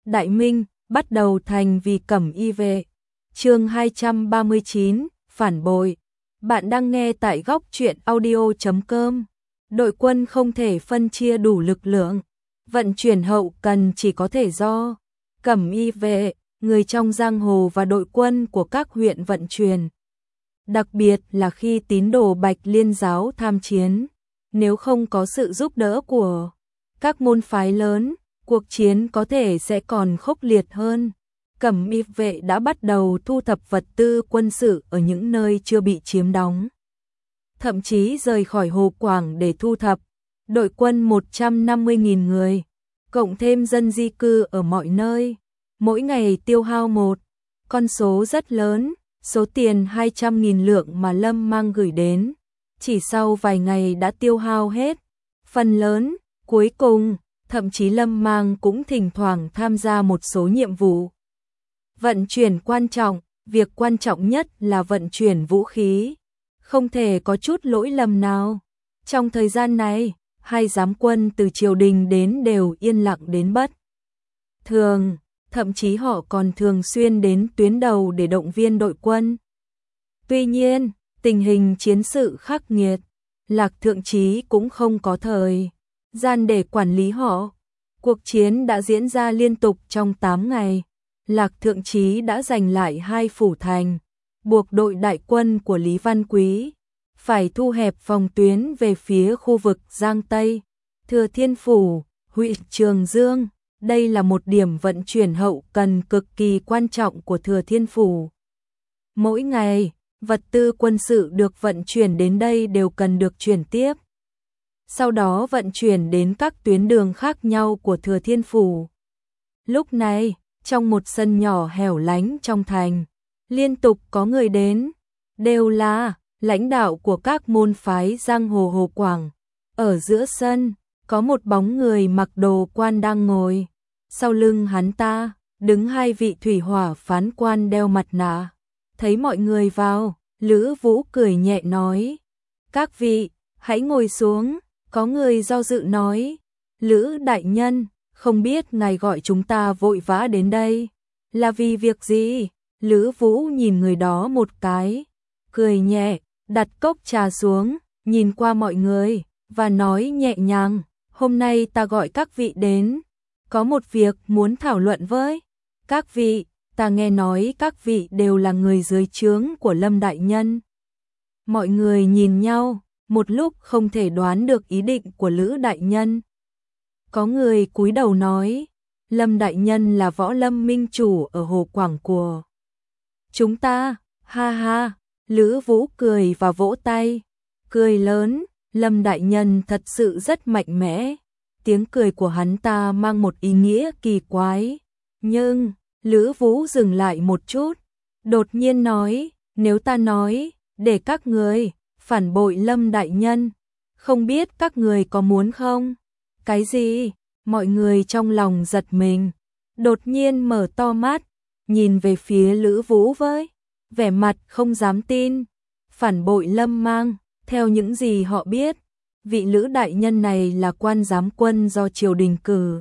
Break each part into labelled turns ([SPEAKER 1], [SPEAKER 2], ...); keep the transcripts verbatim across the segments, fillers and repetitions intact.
[SPEAKER 1] Đại Minh, bắt đầu thành vì Cẩm Y vệ. Chương hai trăm ba mươi chín, phản bội. Bạn đang nghe tại góc truyện audio chấm com. Đội quân không thể phân chia đủ lực lượng, vận chuyển hậu cần chỉ có thể do Cẩm Y vệ, người trong giang hồ và đội quân của các huyện vận chuyển. Đặc biệt là khi tín đồ Bạch Liên giáo tham chiến, nếu không có sự giúp đỡ của các môn phái lớn, cuộc chiến có thể sẽ còn khốc liệt hơn. Cẩm Y vệ đã bắt đầu thu thập vật tư quân sự ở những nơi chưa bị chiếm đóng, thậm chí rời khỏi Hồ Quảng để thu thập. Đội quân một trăm năm mươi nghìn người, cộng thêm dân di cư ở mọi nơi, mỗi ngày tiêu hao một con số rất lớn. Số tiền hai trăm nghìn lượng mà Lâm Mang gửi đến, chỉ sau vài ngày đã tiêu hao hết. Phần lớn, cuối cùng, thậm chí Lâm Mang cũng thỉnh thoảng tham gia một số nhiệm vụ vận chuyển quan trọng, việc quan trọng nhất là vận chuyển vũ khí, không thể có chút lỗi lầm nào. Trong thời gian này, hai giám quân từ triều đình đến đều yên lặng đến bất thường. Thậm chí họ còn thường xuyên đến tuyến đầu để động viên đội quân. Tuy nhiên, tình hình chiến sự khắc nghiệt, Lạc Thượng Chí cũng không có thời gian để quản lý họ. Cuộc chiến đã diễn ra liên tục trong tám ngày. Lạc Thượng Chí đã giành lại hai phủ thành, buộc đội đại quân của Lý Văn Quý phải thu hẹp phòng tuyến về phía khu vực Giang Tây, Thừa Thiên Phủ, huyện Trường Dương. Đây là một điểm vận chuyển hậu cần cực kỳ quan trọng của Thừa Thiên Phủ. Mỗi ngày, vật tư quân sự được vận chuyển đến đây đều cần được chuyển tiếp, sau đó vận chuyển đến các tuyến đường khác nhau của Thừa Thiên Phủ. Lúc này, trong một sân nhỏ hẻo lánh trong thành, liên tục có người đến, đều là lãnh đạo của các môn phái giang hồ Hồ Quảng. Ở giữa sân, có một bóng người mặc đồ quan đang ngồi, sau lưng hắn ta đứng hai vị thủy hỏa phán quan đeo mặt nạ. Thấy mọi người vào, Lữ Vũ cười nhẹ nói: "Các vị, hãy ngồi xuống." Có người do dự nói: "Lữ đại nhân, không biết ngài gọi chúng ta vội vã đến đây là vì việc gì?" Lữ Vũ nhìn người đó một cái, cười nhẹ, đặt cốc trà xuống, nhìn qua mọi người và nói nhẹ nhàng: "Hôm nay ta gọi các vị đến, có một việc muốn thảo luận với các vị. Ta nghe nói các vị đều là người dưới trướng của Lâm đại nhân." Mọi người nhìn nhau, một lúc không thể đoán được ý định của Lữ đại nhân. Có người cúi đầu nói: "Lâm đại nhân là võ lâm minh chủ ở Hồ Quảng của chúng ta." Ha ha, Lữ Vũ cười và vỗ tay, cười lớn. Lâm đại nhân thật sự rất mạnh mẽ. Tiếng cười của hắn ta mang một ý nghĩa kỳ quái. Nhưng, Lữ Vũ dừng lại một chút, đột nhiên nói: "Nếu ta nói, để các người phản bội Lâm đại nhân, không biết các người có muốn không?" "Cái gì?" Mọi người trong lòng giật mình, đột nhiên mở to mắt, nhìn về phía Lữ Vũ với vẻ mặt không dám tin. Phản bội Lâm Mang, theo những gì họ biết, vị Lữ đại nhân này là quan giám quân do triều đình cử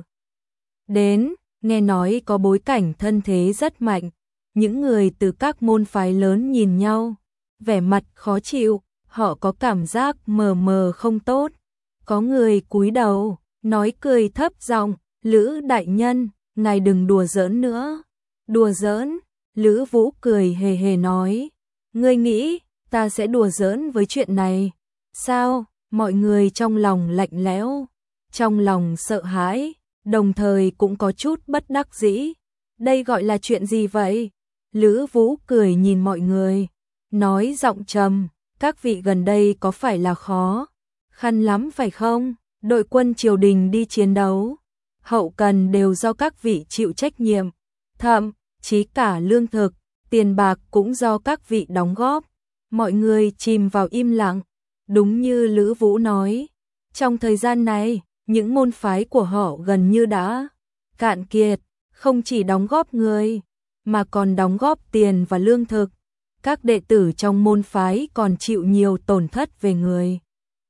[SPEAKER 1] đến, nghe nói có bối cảnh thân thế rất mạnh. Những người từ các môn phái lớn nhìn nhau, vẻ mặt khó chịu, họ có cảm giác mờ mờ không tốt. Có người cúi đầu, nói cười thấp giọng: "Lữ đại nhân, ngài đừng đùa giỡn nữa." "Đùa giỡn?" Lữ Vũ cười hề hề nói: "Ngươi nghĩ ta sẽ đùa giỡn với chuyện này sao?" Mọi người trong lòng lạnh lẽo, trong lòng sợ hãi, đồng thời cũng có chút bất đắc dĩ. "Đây gọi là chuyện gì vậy?" Lữ Vũ cười nhìn mọi người, nói giọng trầm: "Các vị gần đây có phải là khó khăn lắm phải không? Đội quân triều đình đi chiến đấu, hậu cần đều do các vị chịu trách nhiệm, thậm chí cả lương thực, tiền bạc cũng do các vị đóng góp." Mọi người chìm vào im lặng. Đúng như Lữ Vũ nói, trong thời gian này, những môn phái của họ gần như đã cạn kiệt, không chỉ đóng góp người, mà còn đóng góp tiền và lương thực. Các đệ tử trong môn phái còn chịu nhiều tổn thất về người.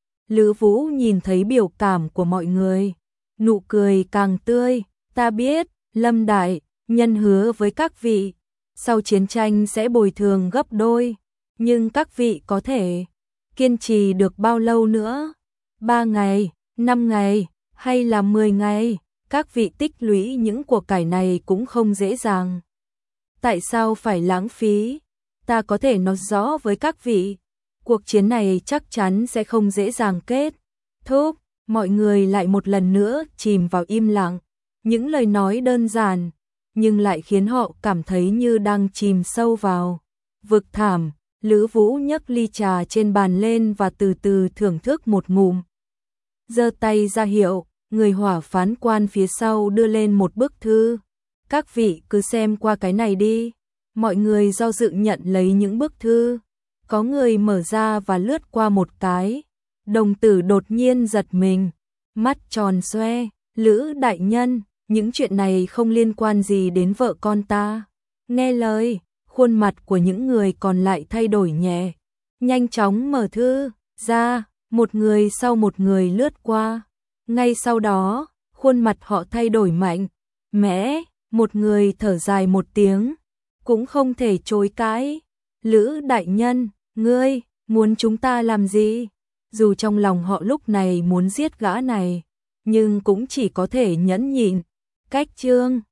[SPEAKER 1] Lữ Vũ nhìn thấy biểu cảm của mọi người, nụ cười càng tươi: "Ta biết, Lâm đại nhân hứa với các vị, sau chiến tranh sẽ bồi thường gấp đôi, nhưng các vị có thể kiên trì được bao lâu nữa? Ba ngày, năm ngày, hay là mười ngày? Các vị tích lũy những của cải này cũng không dễ dàng. Tại sao phải lãng phí? Ta có thể nói rõ với các vị, cuộc chiến này chắc chắn sẽ không dễ dàng kết thúc. Mọi người lại một lần nữa chìm vào im lặng. Những lời nói đơn giản, nhưng lại khiến họ cảm thấy như đang chìm sâu vào vực thẳm. Lữ Vũ nhấc ly trà trên bàn lên và từ từ thưởng thức một ngụm. Giơ tay ra hiệu, người hỏa phán quan phía sau đưa lên một bức thư. Các vị cứ xem qua cái này đi. Mọi người do dự nhận lấy những bức thư. Có người mở ra và lướt qua một cái. Đồng tử đột nhiên giật mình, mắt tròn xoe. Lữ đại nhân, những chuyện này không liên quan gì đến vợ con ta. Nghe lời, khuôn mặt của những người còn lại thay đổi nhẹ. Nhanh chóng mở thư ra, một người sau một người lướt qua. Ngay sau đó, khuôn mặt họ thay đổi mạnh mẽ, một người thở dài một tiếng, cũng không thể chối cãi. Lữ đại nhân, ngươi muốn chúng ta làm gì? Dù trong lòng họ lúc này muốn giết gã này, nhưng cũng chỉ có thể nhẫn nhịn. Cách chương